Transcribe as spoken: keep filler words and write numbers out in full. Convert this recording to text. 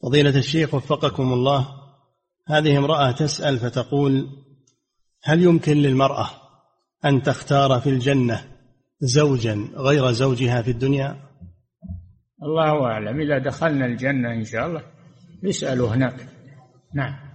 فضيلة الشيخ وفقكم الله، هذه امرأة تسأل فتقول: هل يمكن للمرأة أن تختار في الجنة زوجا غير زوجها في الدنيا؟ الله أعلم، إذا دخلنا الجنة إن شاء الله نسأل هناك. نعم.